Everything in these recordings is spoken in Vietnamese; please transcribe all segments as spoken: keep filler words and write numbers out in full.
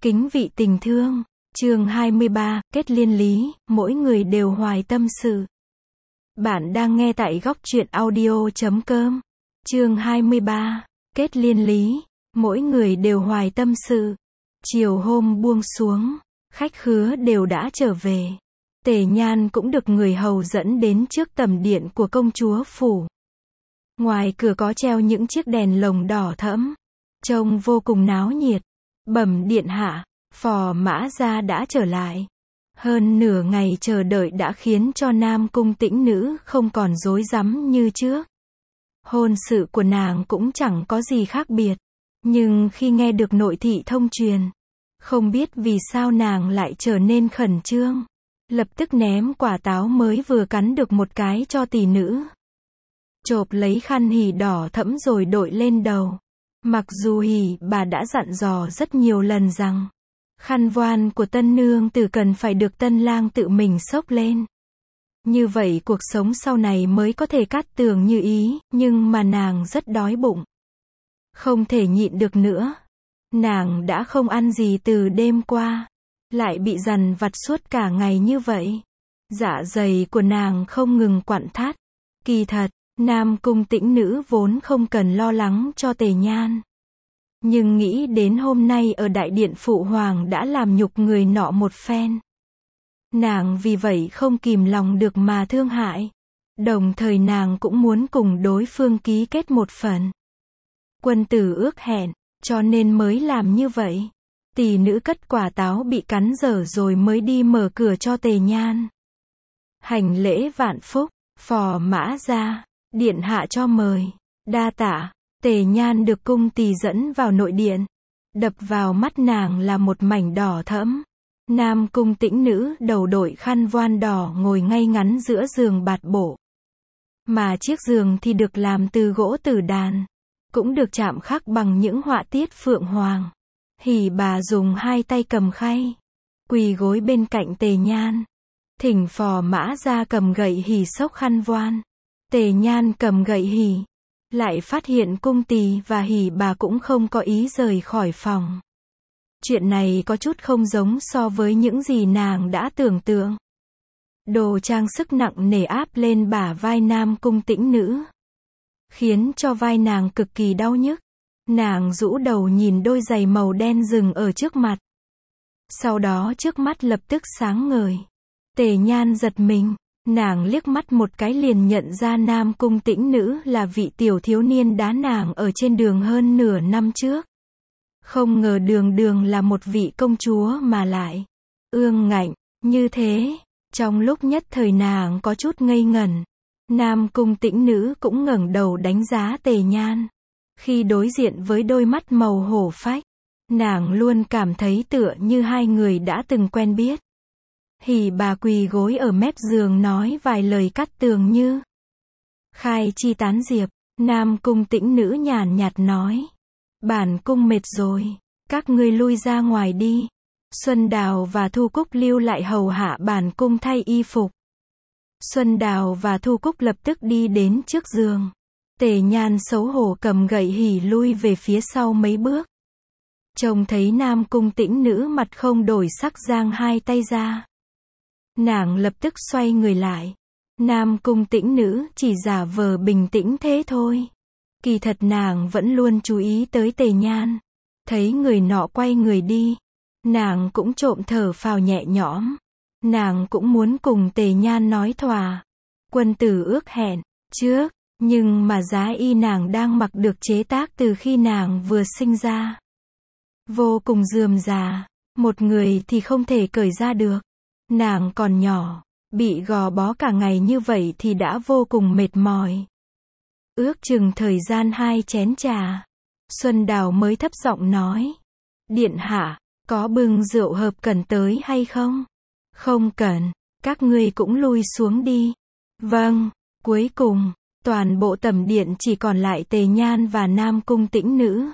Kính vị tình thương, chương hai mươi ba, kết liên lý, mỗi người đều hoài tâm sự. Bạn đang nghe tại góc truyện audio chấm com. Chương hai mươi ba, kết liên lý, mỗi người đều hoài tâm sự. Chiều hôm buông xuống, khách khứa đều đã trở về. Tề Nhan cũng được người hầu dẫn đến trước tầm điện của công chúa phủ. Ngoài cửa có treo những chiếc đèn lồng đỏ thẫm, trông vô cùng náo nhiệt. Bẩm điện hạ, Phò Mã Gia đã trở lại. Hơn nửa ngày chờ đợi đã khiến cho Nam Cung Tĩnh Nữ không còn rối rắm như trước. Hôn sự của nàng cũng chẳng có gì khác biệt. Nhưng khi nghe được nội thị thông truyền, không biết vì sao nàng lại trở nên khẩn trương. Lập tức ném quả táo mới vừa cắn được một cái cho tỷ nữ. Chộp lấy khăn hỉ đỏ thẫm rồi đội lên đầu. Mặc dù hỉ bà đã dặn dò rất nhiều lần rằng khăn voan của tân nương tử cần phải được tân lang tự mình xốc lên. Như vậy cuộc sống sau này mới có thể cát tường như ý, nhưng mà nàng rất đói bụng. Không thể nhịn được nữa. Nàng đã không ăn gì từ đêm qua, lại bị dằn vặt suốt cả ngày như vậy. Dạ dày của nàng không ngừng quặn thắt. Kỳ thật, Nam Cung Tĩnh Nữ vốn không cần lo lắng cho Tề Nhan. Nhưng nghĩ đến hôm nay ở đại điện phụ hoàng đã làm nhục người nọ một phen. Nàng vì vậy không kìm lòng được mà thương hại. Đồng thời nàng cũng muốn cùng đối phương ký kết một phần. Quân tử ước hẹn, cho nên mới làm như vậy. Tỷ nữ cất quả táo bị cắn dở rồi mới đi mở cửa cho Tề Nhan. Hành lễ vạn phúc, Phò Mã Gia, điện hạ cho mời. Đa tạ. Tề Nhan được cung tỳ dẫn vào nội điện. Đập vào mắt nàng là một mảnh đỏ thẫm. Nam Cung Tĩnh Nữ đầu đội khăn voan đỏ ngồi ngay ngắn giữa giường bạt bộ. Mà chiếc giường thì được làm từ gỗ tử đàn, cũng được chạm khắc bằng những họa tiết phượng hoàng. Hỉ bà dùng hai tay cầm khay, quỳ gối bên cạnh Tề Nhan. Thỉnh Phò Mã Gia cầm gậy hỉ xốc khăn voan. Tề Nhan cầm gậy hỉ, lại phát hiện cung tỳ và hỉ bà cũng không có ý rời khỏi phòng. Chuyện này có chút không giống so với những gì nàng đã tưởng tượng. Đồ trang sức nặng nề áp lên bả vai Nam Cung Tĩnh Nữ, khiến cho vai nàng cực kỳ đau nhức. Nàng rũ đầu nhìn đôi giày màu đen dừng ở trước mặt. Sau đó trước mắt lập tức sáng ngời. Tề Nhan giật mình. Nàng liếc mắt một cái liền nhận ra Nam Cung Tĩnh Nữ là vị tiểu thiếu niên đá nàng ở trên đường hơn nửa năm trước. Không ngờ đường đường là một vị công chúa mà lại ương ngạnh như thế. Trong lúc nhất thời nàng có chút ngây ngẩn. Nam Cung Tĩnh Nữ cũng ngẩng đầu đánh giá Tề Nhan. Khi đối diện với đôi mắt màu hổ phách, nàng luôn cảm thấy tựa như hai người đã từng quen biết. Hỉ bà quỳ gối ở mép giường nói vài lời cắt tường như khai chi tán diệp. Nam Cung Tĩnh Nữ nhàn nhạt nói, bản cung mệt rồi, các ngươi lui ra ngoài đi. Xuân Đào và Thu Cúc lưu lại hầu hạ bản cung thay y phục. Xuân Đào và Thu Cúc lập tức đi đến trước giường. Tề Nhan xấu hổ cầm gậy hỉ lui về phía sau mấy bước. Trông thấy Nam Cung Tĩnh Nữ mặt không đổi sắc giang hai tay ra. Nàng lập tức xoay người lại. Nam Cung Tĩnh Nữ chỉ giả vờ bình tĩnh thế thôi. Kỳ thật nàng vẫn luôn chú ý tới Tề Nhan. Thấy người nọ quay người đi, nàng cũng trộm thở phào nhẹ nhõm. Nàng cũng muốn cùng Tề Nhan nói thỏa. Quân tử ước hẹn, trước, nhưng mà giá y nàng đang mặc được chế tác từ khi nàng vừa sinh ra. Vô cùng rườm rà, một người thì không thể cởi ra được. Nàng còn nhỏ, bị gò bó cả ngày như vậy thì đã vô cùng mệt mỏi. Ước chừng thời gian hai chén trà, Xuân Đào mới thấp giọng nói, điện hạ, có bưng rượu hợp cần tới hay không? Không cần, các ngươi cũng lui xuống đi. Vâng. Cuối cùng, toàn bộ tầm điện chỉ còn lại Tề Nhan và Nam Cung Tĩnh Nữ.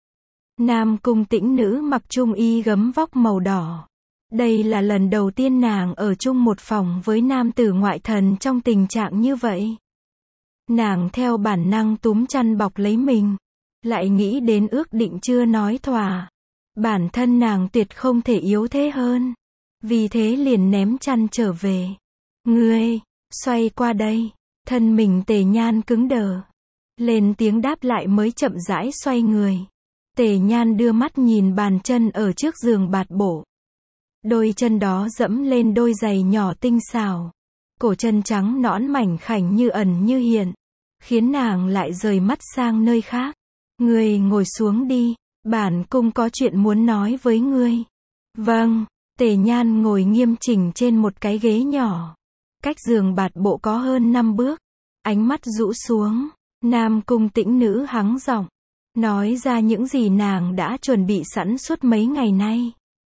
Nam Cung Tĩnh Nữ mặc trung y gấm vóc màu đỏ. Đây là lần đầu tiên nàng ở chung một phòng với nam tử ngoại thần trong tình trạng như vậy. Nàng theo bản năng túm chăn bọc lấy mình, lại nghĩ đến ước định chưa nói thỏa. Bản thân nàng tuyệt không thể yếu thế hơn. Vì thế liền ném chăn trở về. Ngươi, xoay qua đây. Thân mình Tề Nhan cứng đờ. Lên tiếng đáp lại mới chậm rãi xoay người. Tề Nhan đưa mắt nhìn bàn chân ở trước giường bạt bộ. Đôi chân đó dẫm lên đôi giày nhỏ tinh xảo. Cổ chân trắng nõn mảnh khảnh như ẩn như hiện. Khiến nàng lại rời mắt sang nơi khác. Ngươi ngồi xuống đi. Bản cung có chuyện muốn nói với ngươi. Vâng. Tề Nhan ngồi nghiêm chỉnh trên một cái ghế nhỏ. Cách giường bạt bộ có hơn năm bước. Ánh mắt rũ xuống. Nam Cung Tĩnh Nữ hắng giọng. Nói ra những gì nàng đã chuẩn bị sẵn suốt mấy ngày nay.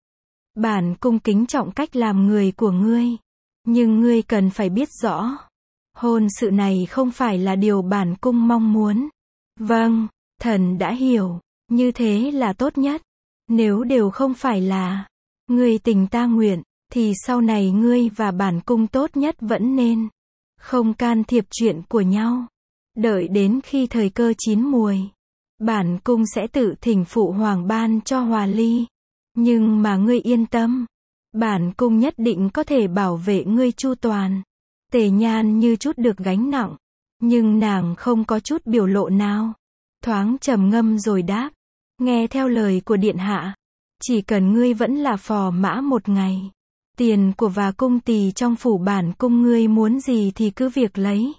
Bản cung kính trọng cách làm người của ngươi. Nhưng ngươi cần phải biết rõ. Hôn sự này không phải là điều bản cung mong muốn. Vâng, thần đã hiểu. Như thế là tốt nhất. Nếu đều không phải là ngươi tình ta nguyện, thì sau này ngươi và bản cung tốt nhất vẫn nên không can thiệp chuyện của nhau. Đợi đến khi thời cơ chín muồi, bản cung sẽ tự thỉnh phụ hoàng ban cho hòa ly. Nhưng mà ngươi yên tâm, bản cung nhất định có thể bảo vệ ngươi chu toàn. Tề Nhan như chút được gánh nặng, nhưng nàng không có chút biểu lộ nào. Thoáng trầm ngâm rồi đáp, nghe theo lời của điện hạ. Chỉ cần ngươi vẫn là phò mã một ngày, tiền của và cung tỳ trong phủ bản cung ngươi muốn gì thì cứ việc lấy.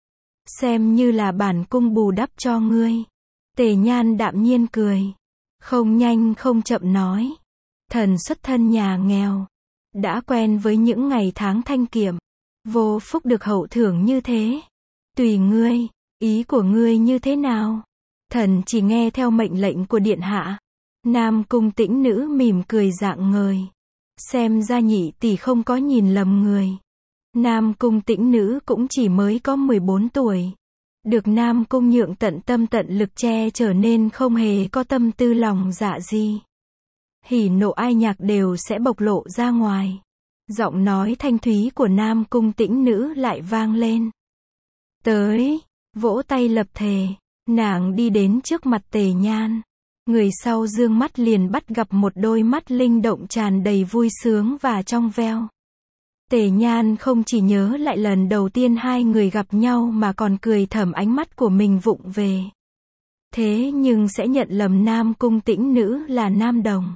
Xem như là bản cung bù đắp cho ngươi. Tề Nhan đạm nhiên cười. Không nhanh không chậm nói. Thần xuất thân nhà nghèo. Đã quen với những ngày tháng thanh kiệm. Vô phúc được hậu thưởng như thế. Tùy ngươi, ý của ngươi như thế nào? Thần chỉ nghe theo mệnh lệnh của điện hạ. Nam Cung Tĩnh Nữ mỉm cười rạng ngời. Xem ra nhị tỷ không có nhìn lầm người. Nam Cung Tĩnh Nữ cũng chỉ mới có mười bốn tuổi. Được Nam Cung Nhượng tận tâm tận lực che trở nên không hề có tâm tư lòng dạ gì. Hỉ nộ ai nhạc đều sẽ bộc lộ ra ngoài. Giọng nói thanh thúy của Nam Cung Tĩnh Nữ lại vang lên. Tới, vỗ tay lập thề. Nàng đi đến trước mặt Tề Nhan. Người sau dương mắt liền bắt gặp một đôi mắt linh động tràn đầy vui sướng và trong veo. Tề Nhan không chỉ nhớ lại lần đầu tiên hai người gặp nhau mà còn cười thầm ánh mắt của mình vụng về. Thế nhưng sẽ nhận lầm Nam Cung Tĩnh Nữ là nam đồng.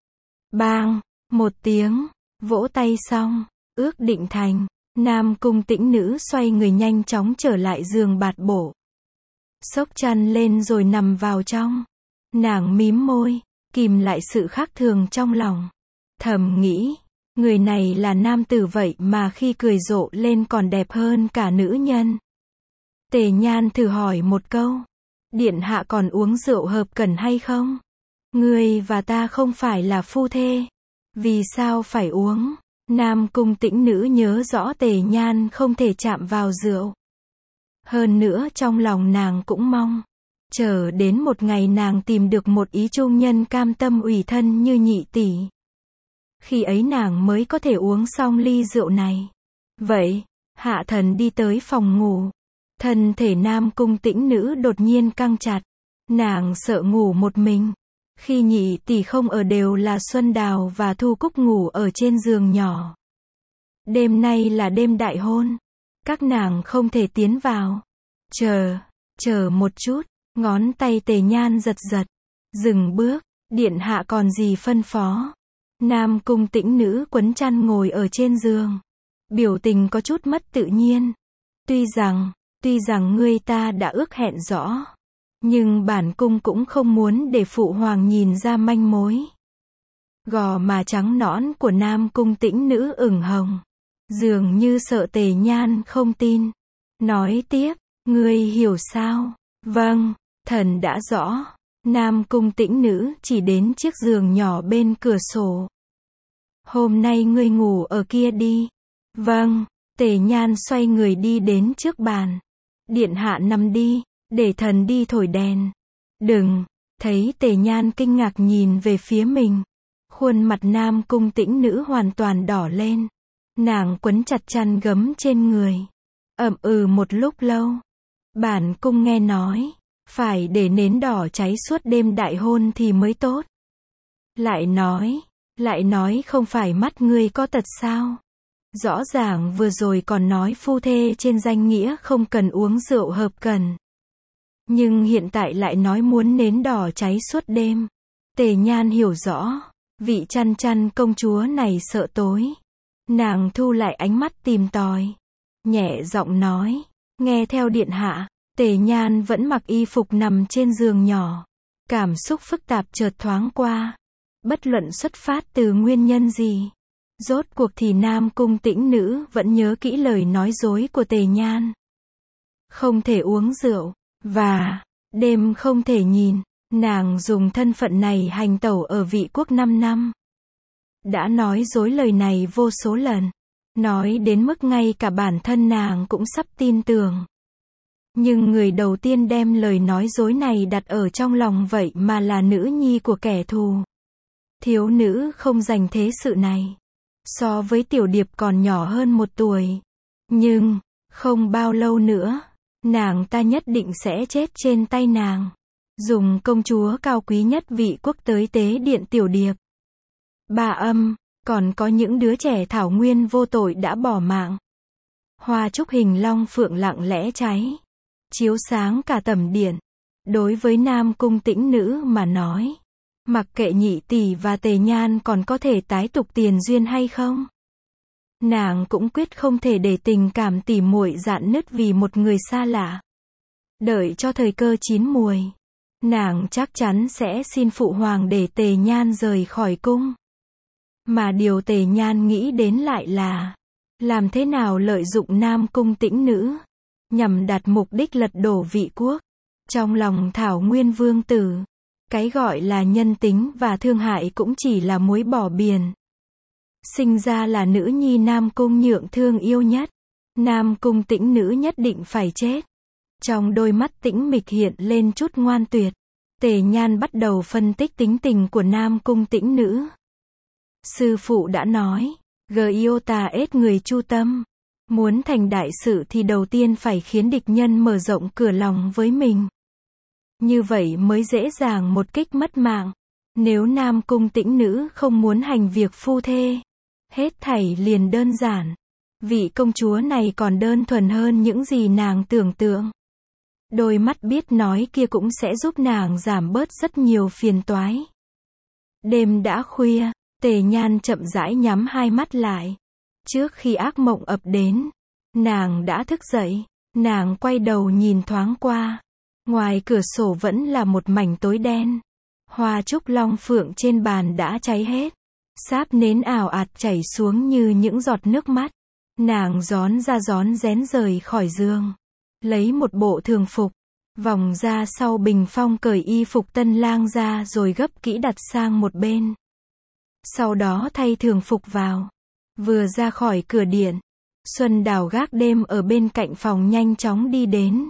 Bang, một tiếng, vỗ tay xong, ước định thành, Nam Cung Tĩnh Nữ xoay người nhanh chóng trở lại giường bạt bộ. Xốc chăn lên rồi nằm vào trong. Nàng mím môi, kìm lại sự khác thường trong lòng. Thầm nghĩ, người này là nam tử vậy mà khi cười rộ lên còn đẹp hơn cả nữ nhân. Tề Nhan thử hỏi một câu. Điện hạ còn uống rượu hợp cần hay không? Ngươi và ta không phải là phu thê. Vì sao phải uống? Nam Cung Tĩnh Nữ nhớ rõ Tề Nhan không thể chạm vào rượu. Hơn nữa trong lòng nàng cũng mong. Chờ đến một ngày nàng tìm được một ý trung nhân cam tâm ủy thân như nhị tỷ. Khi ấy nàng mới có thể uống xong ly rượu này. Vậy, hạ thần đi tới phòng ngủ. Thân thể Nam Cung Tĩnh Nữ đột nhiên căng chặt. Nàng sợ ngủ một mình. Khi nhị tỷ không ở đều là Xuân Đào và Thu Cúc ngủ ở trên giường nhỏ. Đêm nay là đêm đại hôn. Các nàng không thể tiến vào. Chờ, chờ một chút. Ngón tay Tề Nhan giật giật. Dừng bước, điện hạ còn gì phân phó? Nam Cung Tĩnh Nữ quấn chăn ngồi ở trên giường. Biểu tình có chút mất tự nhiên. Tuy rằng, tuy rằng ngươi ta đã ước hẹn rõ. Nhưng bản cung cũng không muốn để phụ hoàng nhìn ra manh mối. Gò má trắng nõn của Nam Cung Tĩnh Nữ ửng hồng. Dường như sợ Tề Nhan không tin. Nói tiếp, ngươi hiểu sao? Vâng, thần đã rõ. Nam Cung Tĩnh Nữ chỉ đến chiếc giường nhỏ bên cửa sổ. Hôm nay ngươi ngủ ở kia đi. Vâng, Tề Nhan xoay người đi đến trước bàn. Điện hạ nằm đi, để thần đi thổi đèn. Đừng, thấy Tề Nhan kinh ngạc nhìn về phía mình. Khuôn mặt Nam Cung Tĩnh Nữ hoàn toàn đỏ lên. Nàng quấn chặt chăn gấm trên người. Ậm ừ một lúc lâu. Bản cung nghe nói, phải để nến đỏ cháy suốt đêm đại hôn thì mới tốt. Lại nói, lại nói không phải mắt ngươi có tật sao? Rõ ràng vừa rồi còn nói phu thê trên danh nghĩa không cần uống rượu hợp cần. Nhưng hiện tại lại nói muốn nến đỏ cháy suốt đêm. Tề Nhan hiểu rõ, vị chăn chăn công chúa này sợ tối. Nàng thu lại ánh mắt tìm tòi, nhẹ giọng nói, nghe theo điện hạ. Tề Nhan vẫn mặc y phục nằm trên giường nhỏ. Cảm xúc phức tạp chợt thoáng qua. Bất luận xuất phát từ nguyên nhân gì, rốt cuộc thì Nam Cung Tĩnh Nữ vẫn nhớ kỹ lời nói dối của Tề Nhan. Không thể uống rượu, và đêm không thể nhìn. Nàng dùng thân phận này hành tẩu ở Vị Quốc năm năm. Đã nói dối lời này vô số lần. Nói đến mức ngay cả bản thân nàng cũng sắp tin tưởng. Nhưng người đầu tiên đem lời nói dối này đặt ở trong lòng vậy mà là nữ nhi của kẻ thù. Thiếu nữ không dành thế sự này. So với Tiểu Điệp còn nhỏ hơn một tuổi. Nhưng, không bao lâu nữa, nàng ta nhất định sẽ chết trên tay nàng. Dùng công chúa cao quý nhất Vị Quốc tới tế điện Tiểu Điệp. Ba âm, còn có những đứa trẻ thảo nguyên vô tội đã bỏ mạng. Hoa trúc hình long phượng lặng lẽ cháy, chiếu sáng cả tẩm điện. Đối với Nam Cung Tĩnh Nữ mà nói, mặc kệ Nhị tỷ và Tề Nhan còn có thể tái tục tiền duyên hay không, nàng cũng quyết không thể để tình cảm tỉ muội rạn nứt vì một người xa lạ. Đợi cho thời cơ chín muồi, nàng chắc chắn sẽ xin phụ hoàng để Tề Nhan rời khỏi cung. Mà điều Tề Nhan nghĩ đến lại là, làm thế nào lợi dụng Nam Cung Tĩnh Nữ, nhằm đạt mục đích lật đổ Vị Quốc. Trong lòng Thảo Nguyên Vương tử, cái gọi là nhân tính và thương hại cũng chỉ là muối bỏ biển. Sinh ra là nữ nhi Nam Cung Nhượng thương yêu nhất, Nam Cung Tĩnh Nữ nhất định phải chết. Trong đôi mắt tĩnh mịch hiện lên chút ngoan tuyệt. Tề Nhan bắt đầu phân tích tính tình của Nam Cung Tĩnh Nữ. Sư phụ đã nói, Giota ết người chu tâm. Muốn thành đại sự thì đầu tiên phải khiến địch nhân mở rộng cửa lòng với mình. Như vậy mới dễ dàng một kích mất mạng. Nếu Nam Cung Tĩnh Nữ không muốn hành việc phu thê, hết thảy liền đơn giản. Vị công chúa này còn đơn thuần hơn những gì nàng tưởng tượng. Đôi mắt biết nói kia cũng sẽ giúp nàng giảm bớt rất nhiều phiền toái. Đêm đã khuya, Tề Nhan chậm rãi nhắm hai mắt lại. Trước khi ác mộng ập đến, nàng đã thức dậy. Nàng quay đầu nhìn thoáng qua. Ngoài cửa sổ vẫn là một mảnh tối đen. Hoa trúc long phượng trên bàn đã cháy hết. Sáp nến ào ạt chảy xuống như những giọt nước mắt. Nàng rón ra rón rén rời khỏi giường. Lấy một bộ thường phục, vòng ra sau bình phong cởi y phục tân lang ra rồi gấp kỹ đặt sang một bên. Sau đó thay thường phục vào. Vừa ra khỏi cửa điện, Xuân Đào gác đêm ở bên cạnh phòng nhanh chóng đi đến.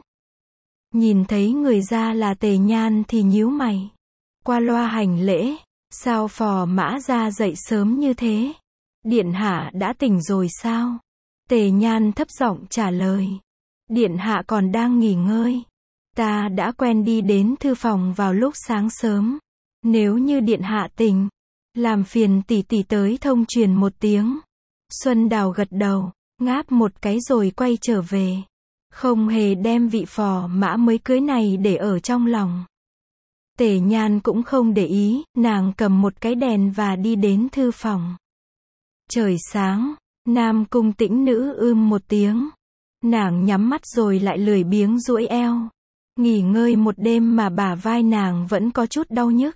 Nhìn thấy người ra là Tề Nhan thì nhíu mày. Qua loa hành lễ, sao phò mã ra dậy sớm như thế? Điện hạ đã tỉnh rồi sao? Tề Nhan thấp giọng trả lời. Điện hạ còn đang nghỉ ngơi. Ta đã quen đi đến thư phòng vào lúc sáng sớm. Nếu như điện hạ tỉnh, làm phiền tỷ tỷ tới thông truyền một tiếng. Xuân Đào gật đầu, ngáp một cái rồi quay trở về. Không hề đem vị phò mã mới cưới này để ở trong lòng. Tề Nhan cũng không để ý, nàng cầm một cái đèn và đi đến thư phòng. Trời sáng, Nam Cung Tĩnh Nữ ưm một tiếng. Nàng nhắm mắt rồi lại lười biếng duỗi eo. Nghỉ ngơi một đêm mà bả vai nàng vẫn có chút đau nhức.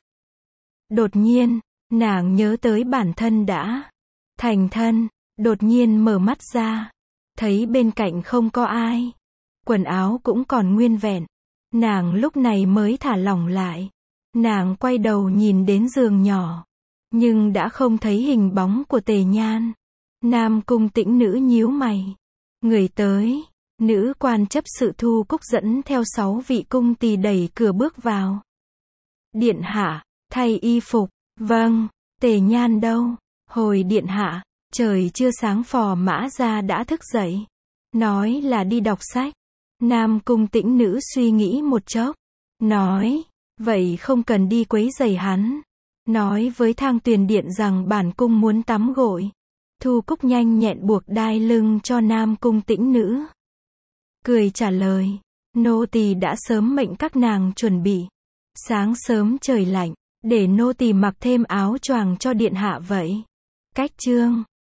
Đột nhiên, nàng nhớ tới bản thân đã thành thân. Đột nhiên mở mắt ra, thấy bên cạnh không có ai. Quần áo cũng còn nguyên vẹn. Nàng lúc này mới thả lỏng lại. Nàng quay đầu nhìn đến giường nhỏ, nhưng đã không thấy hình bóng của Tề Nhan. Nam Cung Tĩnh Nữ nhíu mày. Người tới, nữ quan chấp sự Thu Cúc dẫn theo sáu vị cung tỳ đẩy cửa bước vào. Điện hạ, thay y phục. Vâng, Tề Nhan đâu? Hồi điện hạ, trời chưa sáng phò mã ra đã thức dậy. Nói là đi đọc sách. Nam Cung Tĩnh Nữ suy nghĩ một chốc. Nói, vậy không cần đi quấy rầy hắn. nói với thang tuyền điện rằng bản cung muốn tắm gội. Thu Cúc nhanh nhẹn buộc đai lưng cho Nam Cung Tĩnh Nữ. Cười trả lời, nô tỳ đã sớm mệnh các nàng chuẩn bị. Sáng sớm trời lạnh, để nô tỳ mặc thêm áo choàng cho điện hạ vậy. Cách chương